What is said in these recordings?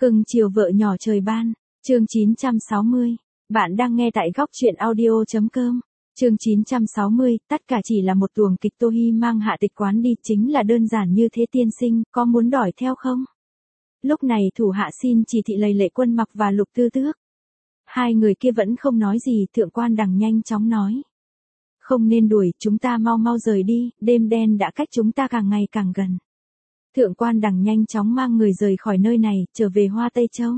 Cưng chiều vợ nhỏ trời ban, chương 960. Bạn đang nghe tại góc truyện audio.com. Chương 960, tất cả chỉ là một tuồng kịch. Tô Hi mang Hạ Tịch Quán đi, chính là đơn giản như thế. Tiên sinh, có muốn đòi theo không? Lúc này thủ hạ xin chỉ thị Lệ Quân Mặc và Lục Tư Tước. Hai người kia vẫn không nói gì. Thượng quan Đằng nhanh chóng nói: không nên đuổi, chúng ta mau mau rời đi, đêm đen đã cách chúng ta càng ngày càng gần. Thượng quan Đằng nhanh chóng mang người rời khỏi nơi này, trở về Hoa Tây Châu.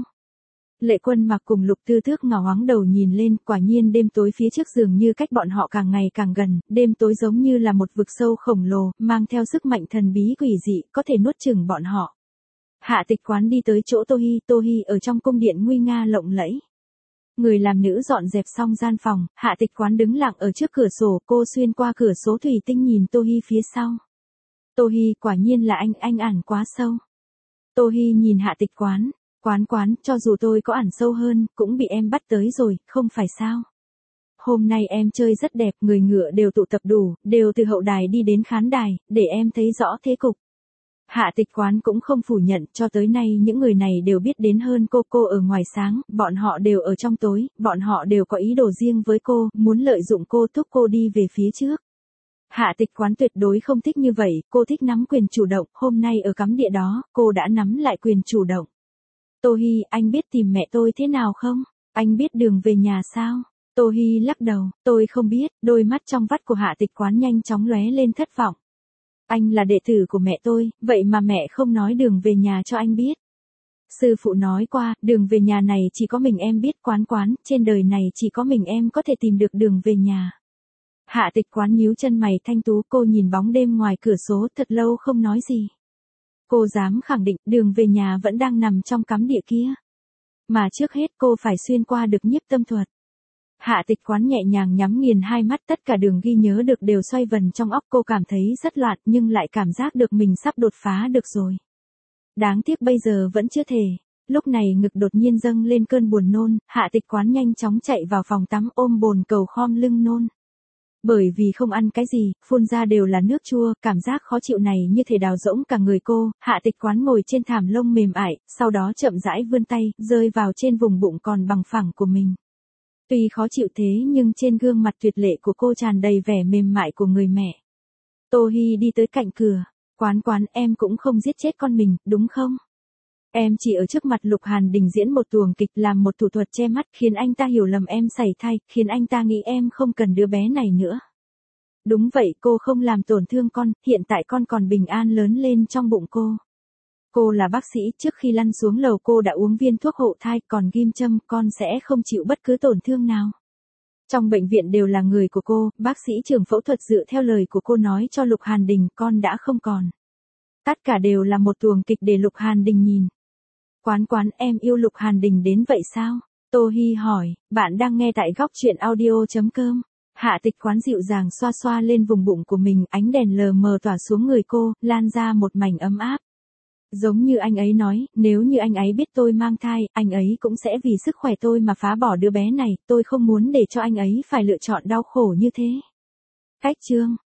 Lệ Quân Mặc cùng Lục Tư Tước ngẩng ngoáng đầu nhìn lên, quả nhiên đêm tối phía trước dường như cách bọn họ càng ngày càng gần, đêm tối giống như là một vực sâu khổng lồ, mang theo sức mạnh thần bí quỷ dị, có thể nuốt chửng bọn họ. Hạ Tịch Quán đi tới chỗ Tô Hi ở trong cung điện nguy nga lộng lẫy. Người làm nữ dọn dẹp xong gian phòng, Hạ Tịch Quán đứng lặng ở trước cửa sổ, cô xuyên qua cửa sổ thủy tinh nhìn Tô Hi phía sau. Tô Hi, quả nhiên là anh ẩn quá sâu. Tô Hi nhìn Hạ Tịch Quán, quán, cho dù tôi có ẩn sâu hơn, cũng bị em bắt tới rồi, không phải sao? Hôm nay em chơi rất đẹp, người ngựa đều tụ tập đủ, đều từ hậu đài đi đến khán đài, để em thấy rõ thế cục. Hạ Tịch Quán cũng không phủ nhận, cho tới nay những người này đều biết đến hơn cô ở ngoài sáng, bọn họ đều ở trong tối, bọn họ đều có ý đồ riêng với cô, muốn lợi dụng cô, thúc cô đi về phía trước. Hạ Tịch Quán tuyệt đối không thích như vậy, cô thích nắm quyền chủ động, hôm nay ở cấm địa đó, cô đã nắm lại quyền chủ động. Tô Hi, anh biết tìm mẹ tôi thế nào không? Anh biết đường về nhà sao? Tô Hi lắc đầu, tôi không biết, đôi mắt trong vắt của Hạ Tịch Quán nhanh chóng lóe lên thất vọng. Anh là đệ tử của mẹ tôi, vậy mà mẹ không nói đường về nhà cho anh biết. Sư phụ nói qua, đường về nhà này chỉ có mình em biết. Quán, trên đời này chỉ có mình em có thể tìm được đường về nhà. Hạ Tịch Quán nhíu chân mày thanh tú, cô nhìn bóng đêm ngoài cửa sổ thật lâu không nói gì. Cô dám khẳng định đường về nhà vẫn đang nằm trong cấm địa kia. Mà trước hết cô phải xuyên qua được nhiếp tâm thuật. Hạ Tịch Quán nhẹ nhàng nhắm nghiền hai mắt, tất cả đường ghi nhớ được đều xoay vần trong óc cô, cảm thấy rất loạn nhưng lại cảm giác được mình sắp đột phá được rồi. Đáng tiếc bây giờ vẫn chưa thể. Lúc này ngực đột nhiên dâng lên cơn buồn nôn, Hạ Tịch Quán nhanh chóng chạy vào phòng tắm ôm bồn cầu khom lưng nôn. Bởi vì không ăn cái gì, phun ra đều là nước chua, cảm giác khó chịu này như thể đào rỗng cả người cô. Hạ Tịch Quán ngồi trên thảm lông mềm ải, sau đó chậm rãi vươn tay, rơi vào trên vùng bụng còn bằng phẳng của mình. Tuy khó chịu thế nhưng trên gương mặt tuyệt lệ của cô tràn đầy vẻ mềm mại của người mẹ. Tô Hi đi tới cạnh cửa, Quán, em cũng không giết chết con mình, đúng không? Em chỉ ở trước mặt Lục Hàn Đình diễn một tuồng kịch, làm một thủ thuật che mắt, khiến anh ta hiểu lầm em sảy thai, khiến anh ta nghĩ em không cần đứa bé này nữa. Đúng vậy, cô không làm tổn thương con, hiện tại con còn bình an lớn lên trong bụng cô. Cô là bác sĩ, trước khi lăn xuống lầu cô đã uống viên thuốc hộ thai, còn ghim châm, con sẽ không chịu bất cứ tổn thương nào. Trong bệnh viện đều là người của cô, bác sĩ trưởng phẫu thuật dựa theo lời của cô nói cho Lục Hàn Đình, con đã không còn. Tất cả đều là một tuồng kịch để Lục Hàn Đình nhìn. Quán, em yêu Lục Hàn Đình đến vậy sao? Tô Hi hỏi, bạn đang nghe tại góc truyện audio.com. Hạ Tịch Quán dịu dàng xoa xoa lên vùng bụng của mình, ánh đèn lờ mờ tỏa xuống người cô, lan ra một mảnh ấm áp. Giống như anh ấy nói, nếu như anh ấy biết tôi mang thai, anh ấy cũng sẽ vì sức khỏe tôi mà phá bỏ đứa bé này, tôi không muốn để cho anh ấy phải lựa chọn đau khổ như thế. Cách chương